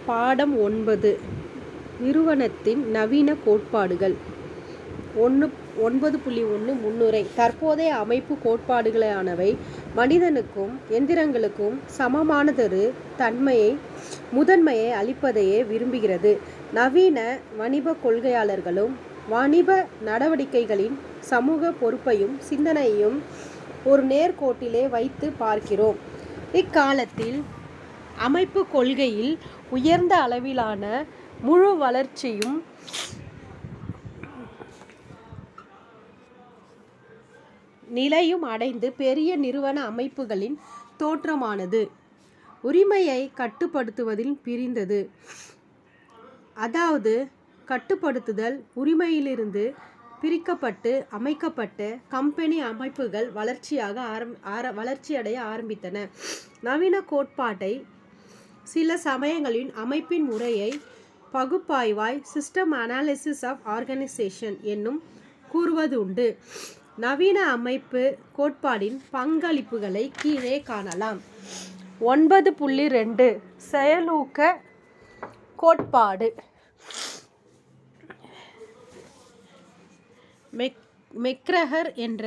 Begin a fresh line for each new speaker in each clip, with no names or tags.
பாடம் 9 நிறுவனத்தின் நவீன கோட்பாடுகள் 9.1 முன்னுரை. தற்போதைய அமைப்பு கோட்பாடுகளானவை மனிதனுக்கும் எந்திரங்களுக்கும் சமமானதொரு முதன்மையை அளிப்பதையே விரும்புகிறது. நவீன வணிக கொள்கையாளர்களும் வாணிப நடவடிக்கைகளின் சமூக பொறுப்பையும் சிந்தனையையும் ஒரு நேர்கோட்டிலே வைத்து பார்க்கிறோம். இக்காலத்தில் அமைப்பு கொள்கையில் உயர்ந்த அளவிலான முழு வளர்ச்சியும் நிலையும் அடைந்து பெரிய நிறுவன அமைப்புகளின் தோற்றமானது உரிமையை கட்டுப்படுத்துவதில் பிரிந்தது. அதாவது கட்டுப்படுத்துதல் உரிமையிலிருந்து பிரிக்கப்பட்டு அமைக்கப்பட்ட கம்பெனி அமைப்புகள் வளர்ச்சியடைய ஆரம்பித்தன. நவீன கோட்பாட்டை சில சமயங்களில் அமைப்பின் முறையை பகுப்பாய்வாய் சிஸ்டம் அனாலிசிஸ் ஆஃப் ஆர்கனைசேஷன் என்னும் கூறுவதுண்டு. நவீன அமைப்பு கோட்பாடின் பங்களிப்புகளை கீழே காணலாம். 9.2 செயலூக்க கோட்பாடு. மெக்ரகர் என்ற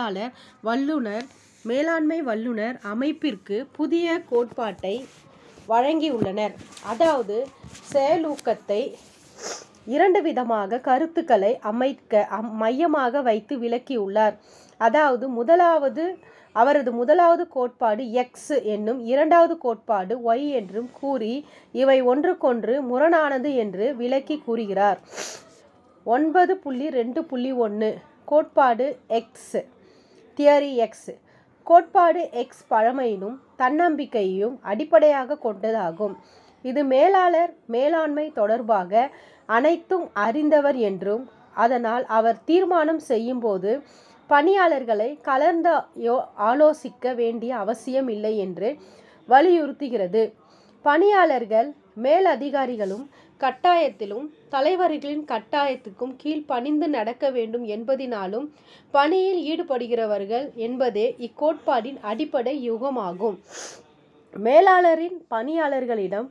மேலாண்மை வல்லுனர் அமைப்பிற்கு புதிய கோட்பாட்டை வழங்கியுள்ளனர். அதாவது செயலூக்கத்தை 2 விதமாக கருத்துக்களை மையமாக வைத்து விளக்கியுள்ளார். அதாவது அவரது முதலாவது கோட்பாடு X என்னும், இரண்டாவது கோட்பாடு Y என்றும் கூறி இவை ஒன்றுக்கொன்று முரணானது என்று விளக்கி கூறுகிறார். 9.2.1 கோட்பாடு X தியரி X. கோட்பாடு X பழமையினும் தன்னம்பிக்கையையும் அடிப்படையாக கொண்டதாகும். இது மேலாண்மை தொடர்பாக அனைத்தும் அறிந்தவர் என்றும், அதனால் அவர் தீர்மானம் செய்யும்போது பணியாளர்களை கலந்து ஆலோசிக்க வேண்டிய அவசியம் இல்லை என்று வலியுறுத்துகிறது. பணியாளர்கள் மேலதிகாரிகளும் கட்டாயத்திலும் தலைவர்களின் கட்டாயத்துக்கும் கீழ் பணிந்து நடக்க வேண்டும் என்பதினாலும் பணியில் ஈடுபடுகிறவர்கள் என்பதே இக்கோட்பாடின் அடிப்படை யூகமாகும். மேலாளரின் பணியாளர்களிடம்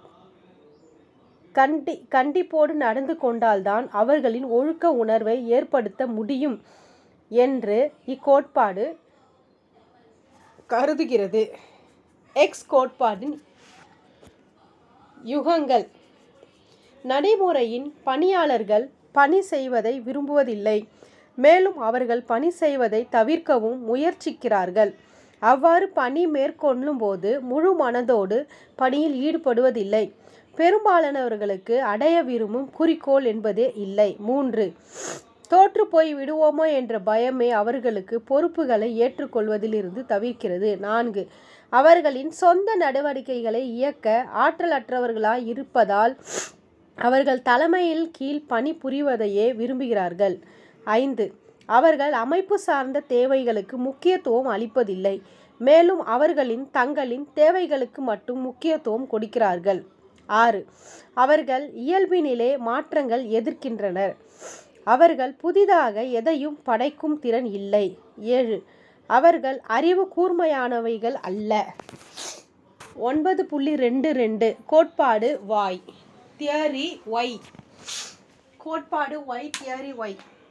கண்டிப்போடு நடந்து கொண்டால்தான் அவர்களின் ஒழுக்க உணர்வை ஏற்படுத்த முடியும் என்று இக்கோட்பாடு கருதுகிறது. X கோட்பாடின் யூகங்கள். நடைமுறையின் பணியாளர்கள் பணி செய்வதை விரும்புவதில்லை. மேலும் அவர்கள் பணி செய்வதை தவிர்க்கவும் முயற்சிக்கிறார்கள். அவ்வாறு பணி மேற்கொள்ளும்போது முழு மனதோடு பணியில் ஈடுபடுவதில்லை. பெரும்பாலானவர்களுக்கு அடைய விரும்பும் குறிக்கோள் என்பதே இல்லை. 3. தோற்று போய் விடுவோமோ என்ற பயமே அவர்களுக்கு பொறுப்புகளை ஏற்றுக்கொள்வதிலிருந்து தவிர்க்கிறது. 4. அவர்களின் சொந்த நடவடிக்கைகளை இயக்க ஆற்றலற்றவர்களாய் இருப்பதால் அவர்கள் தலைமையில் கீழ் பணி புரிவதையே விரும்புகிறார்கள். 5. அவர்கள் அமைப்பு சார்ந்த தேவைகளுக்கு முக்கியத்துவம் அளிப்பதில்லை. மேலும் தங்களின் தேவைகளுக்கு மட்டும் முக்கியத்துவம் கொடுக்கிறார்கள். 6. அவர்கள் இயல்பினிலே மாற்றங்கள் எதிர்க்கின்றனர். அவர்கள் புதிதாக எதையும் படைக்கும் திறன் இல்லை. 7. அவர்கள் அறிவு கூர்மையானவைகள் அல்ல. 9.2.2 கோட்பாடு Y தியரி Y. கோட்பாடு Y தியரி Y.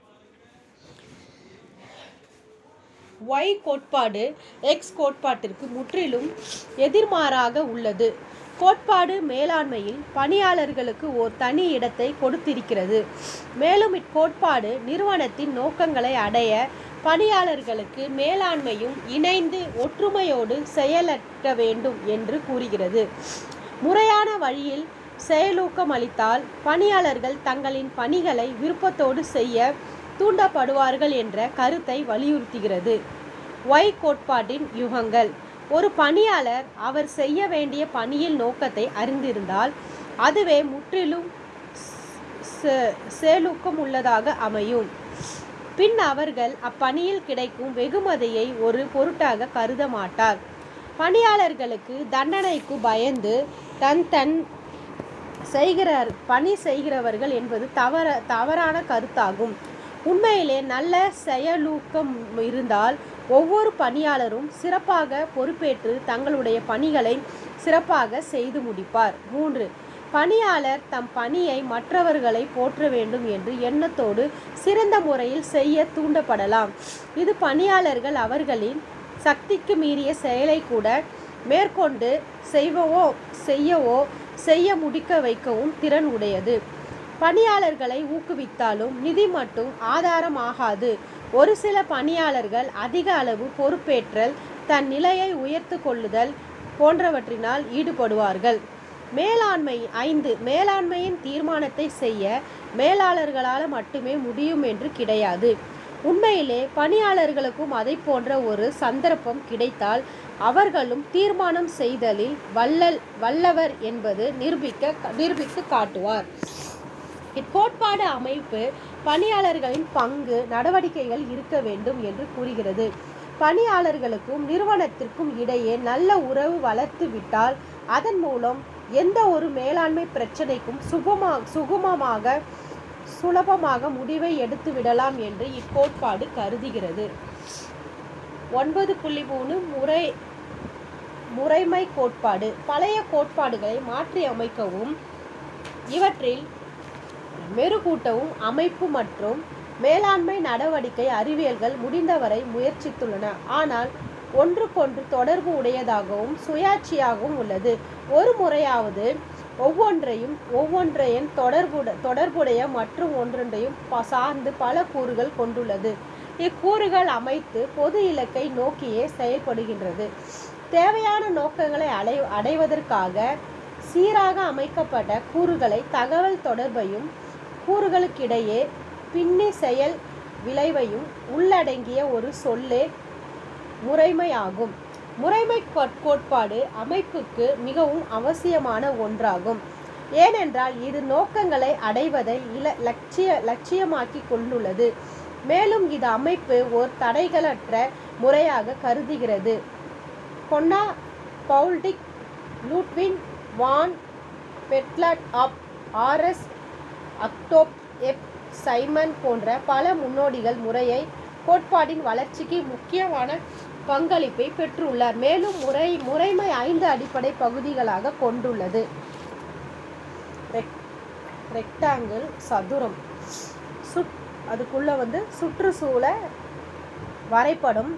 Y கோட்பாடு X கோட்பாட்டிற்கு முற்றிலும் எதிர்மாறாக உள்ளது. கோட்பாடு மேலாண்மையில் பணியாளர்களுக்கு ஓர் தனி இடத்தை கொடுத்திருக்கிறது. மேலும் இக்கோட்பாடு நிறுவனத்தின் நோக்கங்களை அடைய பணியாளர்களுக்கு மேலாண்மையும் இணைந்து ஒற்றுமையோடு செயலாற்ற வேண்டும் என்று கூறுகிறது. முறையான வழியில் செயலூக்கம் அளித்தால் பணியாளர்கள் தங்களின் பணிகளை விருப்பத்தோடு செய்ய தூண்டப்படுவார்கள் என்ற கருத்தை வலியுறுத்துகிறது. Y கோட்பாட்டின் யூகங்கள். ஒரு பணியாளர் அவர் செய்ய வேண்டிய பணியின் நோக்கத்தை அறிந்திருந்தால் அதுவே முற்றிலும் செயலூக்கம் உள்ளதாக அமையும். பின் அவர்கள் அப்பணியில் கிடைக்கும் வெகுமதியை ஒரு பொருட்டாக கருத மாட்டார். பணியாளர்களுக்கு தண்டனைக்கு பயந்து பணி செய்கிறவர்கள் என்பது தவறான கருத்தாகும். உண்மையிலே நல்ல செயலூக்கம் இருந்தால் ஒவ்வொரு பணியாளரும் சிறப்பாக பொறுப்பேற்று தங்களுடைய பணிகளை சிறப்பாக செய்து முடிப்பார். 3. பணியாளர் தம் பணியை மற்றவர்களை போற்ற வேண்டும் என்று எண்ணத்தோடு சிறந்த முறையில் செய்ய தூண்டப்படலாம். இது பணியாளர்கள் அவர்களின் சக்திக்கு மீறிய செயலை கூட மேற்கொண்டு செய்ய முடிக்க வைக்கவும் திறன் உடையது. பணியாளர்களை ஊக்குவித்தாலும் நிதி மட்டும் ஆதாரமாகாது. ஒரு சில பணியாளர்கள் அதிக அளவு பொறுப்பேற்றல், தன் நிலையை உயர்த்து கொள்ளுதல் போன்றவற்றினால் ஈடுபடுவார்கள். மேலாண்மை 5. மேலாண்மையின் தீர்மானத்தை செய்ய மேலாளர்களால் மட்டுமே முடியும் என்று கிடையாது. உண்மையிலே பணியாளர்களுக்கும் அதை போன்ற ஒரு சந்தர்ப்பம் கிடைத்தால் அவர்களும் தீர்மானம் செய்தலில் வல்லவர் என்பது நிரூபித்து காட்டுவார். இக்கோட்பாடு அமைப்பு பணியாளர்களின் பங்கு நடவடிக்கைகள் இருக்க வேண்டும் என்று கூறுகிறது. பணியாளர்களுக்கும் நிறுவனத்திற்கும் இடையே நல்ல உறவு வளர்த்து விட்டால் அதன் மூலம் எந்த ஒரு மேலாண்மை பிரச்சனைக்கும் சுலபமாக முடிவை எடுத்து விடலாம் என்று இக்கோட்பாடு கருதுகிறது. 9.3 முறைமை கோட்பாடு. பழைய கோட்பாடுகளை மாற்றி அமைக்கவும் இவற்றில் மெருகூட்டவும் அமைப்பு மற்றும் மேலாண்மை நடவடிக்கை அறிவியல்கள் முடிந்தவரை முயற்சித்துள்ளன. ஆனால் ஒன்றுக்கொன்று தொடர்பு உடையதாகவும் சுயாட்சியாகவும் உள்ளது. ஒரு முறையாவது ஒவ்வொன்றையும் தொடர்புடைய மற்றும் ஒன்றொன்றையும் சார்ந்து பல கூறுகள் கொண்டுள்ளது. இக்கூறுகள் அமைத்து பொது இலக்கை நோக்கியே செயல்படுகின்றது. தேவையான நோக்கங்களை அடைவதற்காக சீராக அமைக்கப்பட்ட கூறுகளை தகவல் தொடர்பையும் கூறுகளுக்கிடையே பின்னி செயல் விளைவையும் உள்ளடங்கிய ஒரு சொல்லே முறைமையாகும். முறைமை கோட்பாடு அமைப்புக்கு மிகவும் அவசியமான ஒன்றாகும். ஏனென்றால் இது நோக்கங்களை அடைவதை லட்சியமாக்கி கொண்டுள்ளது. மேலும் இது அமைப்பு ஓர் தடைகளற்ற முறையாக கருதுகிறது. கொன்னா பவுல்டிக், லூட்வின் வான் பெட்லாட் ஆப், ஆர்.எஸ். அக்டோப், எப். சைமன் போன்ற பல முன்னோடிகள் முறையை கோட்பாட்டின் வளர்ச்சிக்கு முக்கியமான பங்களிப்பை பெற்றுள்ளார். மேலும் முறைமை 5 அடிப்படை பகுதிகளாக கொண்டுள்ளது. ரெக்டாங்கிள், சதுரம், அதுக்குள்ள சுற்றுச்சூழல் வரைபடம்,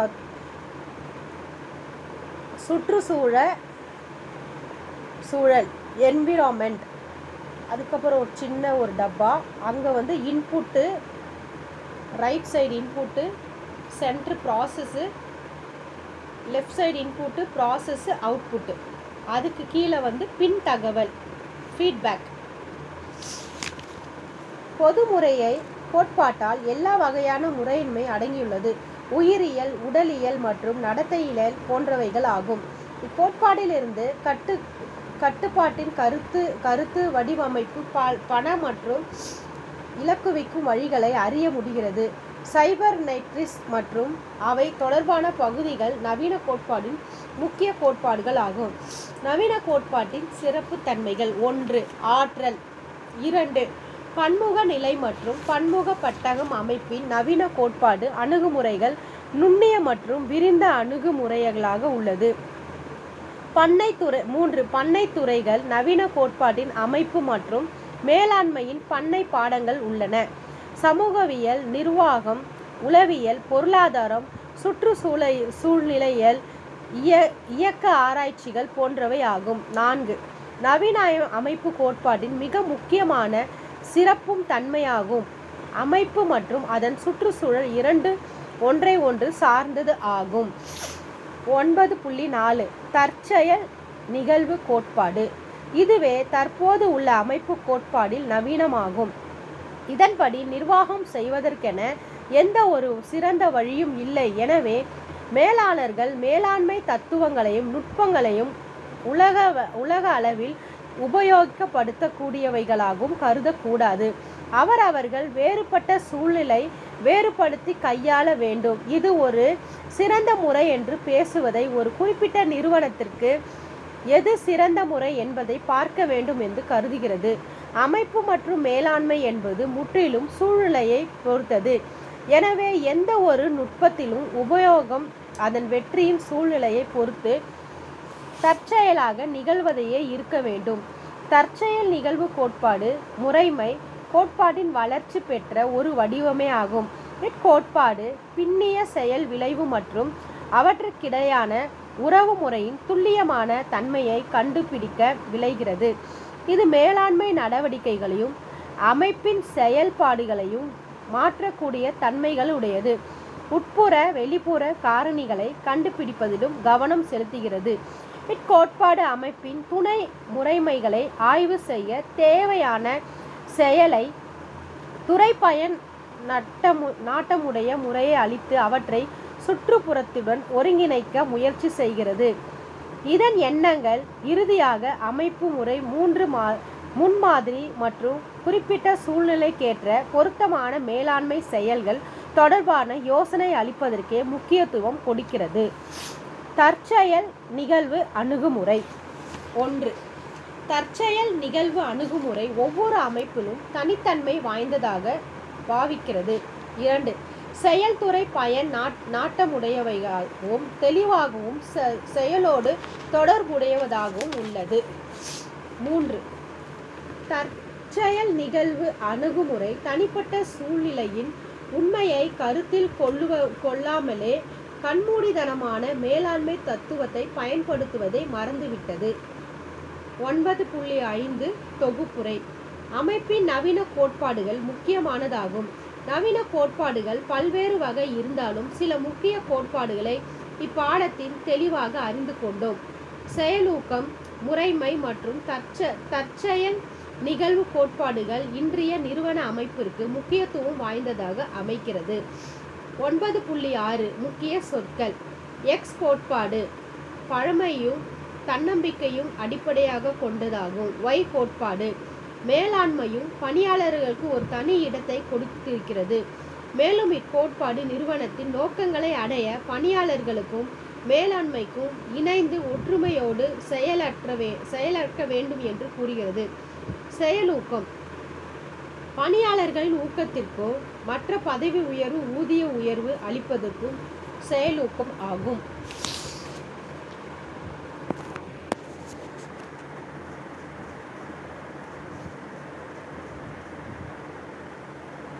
சூழல் என்விரான்மெண்ட், அதுக்கப்புறம் ஒரு சின்ன ஒரு டப்பா, அங்கே input, right side input, centre process, left side input, process, output, அதுக்கு கீழே பின் தகவல், ஃபீட்பேக். பொது முறையை கோட்பாட்டால் எல்லா வகையான முறையின்மை அடங்கியுள்ளது. உயிரியல், உடலியல் மற்றும் நடத்தையியல் போன்றவைகள் ஆகும். இக்கோட்பாட்டிலிருந்து கட்டுப்பாட்டின் கருத்து வடிவமைப்பு, பண மற்றும் இலக்குவிக்கும் வழிகளை அறிய முடிகிறது. சைபர்நெட்டிக்ஸ் மற்றும் அவை தொடர்பான பகுதிகள் நவீன கோட்பாட்டின் முக்கிய கோட்பாடுகள் ஆகும். நவீன கோட்பாட்டின் சிறப்பு தன்மைகள். 1. ஆற்றல். 2. பன்முக நிலை மற்றும் பன்முக பட்டகம் அமைப்பின் நவீன கோட்பாடு அணுகுமுறைகள் நுண்ணிய மற்றும் விரிந்த அணுகுமுறைகளாக உள்ளது. 3. பண்ணை துறைகள். நவீன கோட்பாட்டின் அமைப்பு மற்றும் மேலாண்மையின் பண்ணை பாடங்கள் உள்ளன. சமூகவியல், நிர்வாகம், உளவியல், பொருளாதாரம், சூழ்நிலையியல், இயக்க ஆராய்ச்சிகள் போன்றவை ஆகும். 4. நவீன அமைப்பு கோட்பாட்டின் மிக முக்கியமான சிறப்பும் தன்மையாகும். அமைப்பு மற்றும் அதன் சுற்றுச்சூழல் இரண்டு ஒன்றை ஒன்று சார்ந்தது ஆகும். 9.4 தற்செயல் நிகழ்வு கோட்பாடு. இதுவே தற்போது உள்ள அமைப்பு கோட்பாடில் நவீனமாகும். இதன்படி நிர்வாகம் செய்வதற்கென எந்த ஒரு சிறந்த வழியும் இல்லை. எனவே மேலாளர்கள் மேலாண்மை தத்துவங்களையும் நுட்பங்களையும் உலக அளவில் உபயோகப்படுத்தக்கூடியவைகளாகவும் கருதக்கூடாது. அவர்கள் வேறுபட்ட சூழ்நிலை வேறுபடுத்தி கையாள வேண்டும். இது ஒரு சிறந்த முறை என்று பேசுவதை ஒரு குறிப்பிட்ட நிறுவனத்திற்கு எது சிறந்த முறை என்பதை பார்க்க வேண்டும் என்று கருதுகிறது. அமைப்பு மற்றும் மேலாண்மை என்பது முற்றிலும் சூழ்நிலையை பொறுத்தது. எனவே எந்த ஒரு நுட்பத்திலும் உபயோகம் அதன் வெற்றியின் சூழ்நிலையை பொறுத்து தற்செயலாக நிகழ்வதையே இருக்க வேண்டும். தற்செயல் நிகழ்வு கோட்பாடு முறைமை கோட்பாட்டின் வளர்ச்சி பெற்ற ஒரு வடிவமே ஆகும். இக்கோட்பாடு பின்னிய செயல் விளைவு மற்றும் அவற்றுக்கிடையான உறவு முறையின் துல்லியமான தன்மையை கண்டுபிடிக்க விளைகிறது. இது மேலாண்மை நடவடிக்கைகளையும் அமைப்பின் செயல்பாடுகளையும் மாற்றக்கூடிய தன்மைகள் உடையது. உட்புற வெளிப்புற காரணிகளை கண்டுபிடிப்பதிலும் கவனம் செலுத்துகிறது. இக்கோட்பாடு அமைப்பின் துணை முறைமைகளை ஆய்வு செய்ய தேவையான செயலை துறைப்பயன் நாட்டமுடைய முறையை அளித்து அவற்றை சுற்றுப்புறத்துடன் ஒருங்கிணைக்க முயற்சி செய்கிறது. இதன் எண்ணங்கள் இறுதியாக அமைப்பு முறை முன்மாதிரி மற்றும் குறிப்பிட்ட சூழ்நிலைக்கேற்ற பொருத்தமான மேலாண்மை செயல்கள் தொடர்பான யோசனை அளிப்பதற்கே முக்கியத்துவம் கொடுக்கிறது. தற்செயல் நிகழ்வு அணுகுமுறை. 1. தற்செயல் நிகழ்வு அணுகுமுறை ஒவ்வொரு அமைப்பிலும் தனித்தன்மை வாய்ந்ததாக பாவிக்கிறது. 2. செயல்துறை பயன் நாட்டமுடையவையாகவும் தெளிவாகவும் செயலோடு தொடர்புடையதாகவும் உள்ளது. 3. தற்செயல் நிகழ்வு அணுகுமுறை தனிப்பட்ட சூழ்நிலையின் உண்மையை கருத்தில் கொள்ளாமலே கண்மூடித்தனமான மேலாண்மை தத்துவத்தை பயன்படுத்துவதை மறந்துவிட்டது. 9.5 தொகுப்புரை. அமைப்பின் நவீன கோட்பாடுகள் முக்கியமானதாகும். நவீன கோட்பாடுகள் பல்வேறு வகை இருந்தாலும் சில முக்கிய கோட்பாடுகளை இப்பாடத்தில் தெளிவாக அறிந்து கொண்டோம். செயலூக்கம், முறைமை மற்றும் தற்செயல் நிகழ்வு கோட்பாடுகள் இன்றைய நிறுவன அமைப்பிற்கு முக்கியத்துவம் வாய்ந்ததாக அமைக்கிறது. 9.6 முக்கிய சொற்கள். எக்ஸ் கோட்பாடு பழமையும் தன்னம்பிக்கையும் அடிப்படையாக கொண்டதாகும். ஒய் கோட்பாடு மேலாண்மையும் பணியாளர்களுக்கு ஒரு தனி இடத்தை கொடுத்திருக்கிறது. மேலும் இக்கோட்பாடு நிறுவனத்தின் நோக்கங்களை அடைய பணியாளர்களுக்கும் மேலாண்மைக்கும் இணைந்து ஒற்றுமையோடு செயலாற்ற வேண்டும் என்று கூறுகிறது. செயலூக்கம் பணியாளர்களின் ஊக்கத்திற்கோ மற்ற பதவி உயர்வு ஊதிய உயர்வு அளிப்பதற்கும் செயலூக்கம் ஆகும்.